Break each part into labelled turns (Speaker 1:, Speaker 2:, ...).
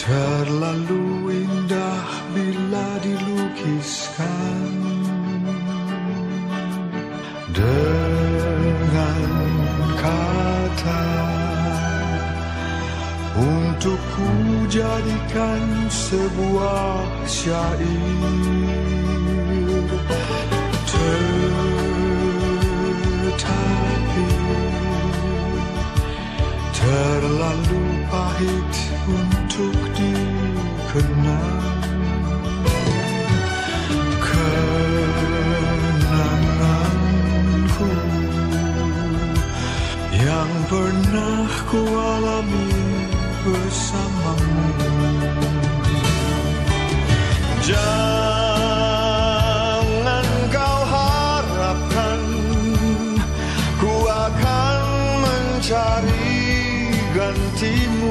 Speaker 1: Terlalu indah bila dilukiskan dengan kata, untuk ku jadikan sebuah syair. Tetapi terlalu pahit untuk dikenang. Kenanganku yang pernah ku alami bersamamu. Jangan kau harapkan ku akan mencari gantimu.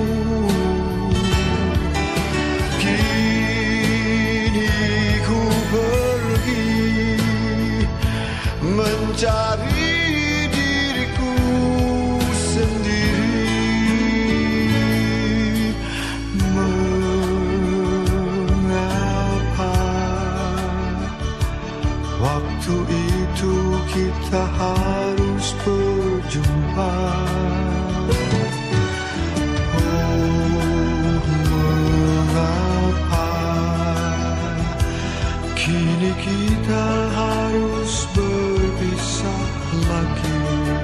Speaker 1: Kini ku pergi mencari diriku sendiri. Mengapa waktu itu kita harus berjumpa? Kini kita harus berpisah lagi.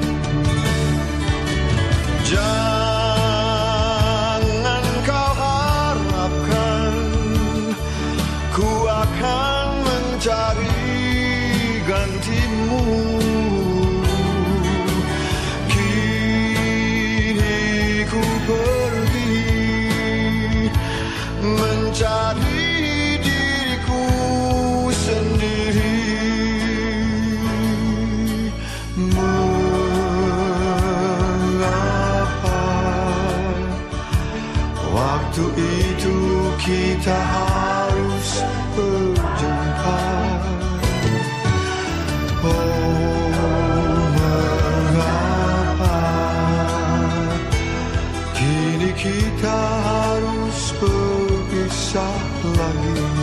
Speaker 1: Jangan kau harapkan ku akan mencari gantimu. Kini ku pergi mencari diriku sendiri. Mengapa waktu itu kita harus berjumpa? Oh, mengapa kini kita harus berpisah lagi?